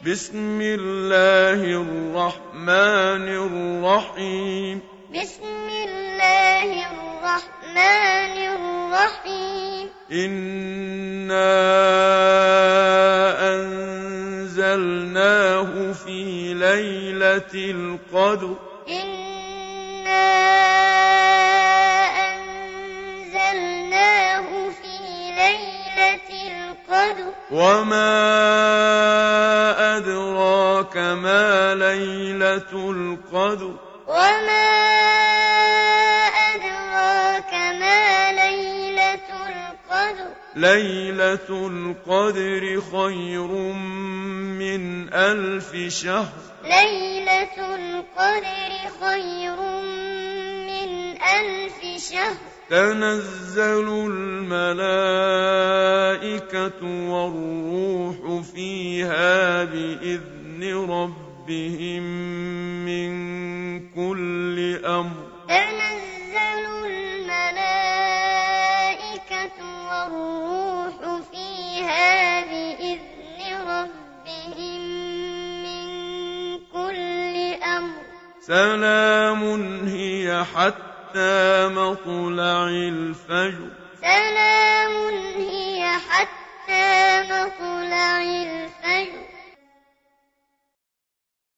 بسم الله الرحمن الرحيم. بسم الله الرحمن الرحيم. إنا أنزلناه في ليلة القدر. إنا أنزلناه في ليلة القدر. وما أدراك ما ليلة القدر. وما أدراك ما ليلة القدر. ليلة القدر خير من 1000 شهر. ليلة القدر خير من 1000 شهر. تنزل الملائكة والروح فيها بإذن ربهم من كل أمر. تنزل الملائكة والروح فيها بإذن ربهم من كل أمر. سلام هي حتى مطلع الفجر. سلام هي حتى مطلع الفجر.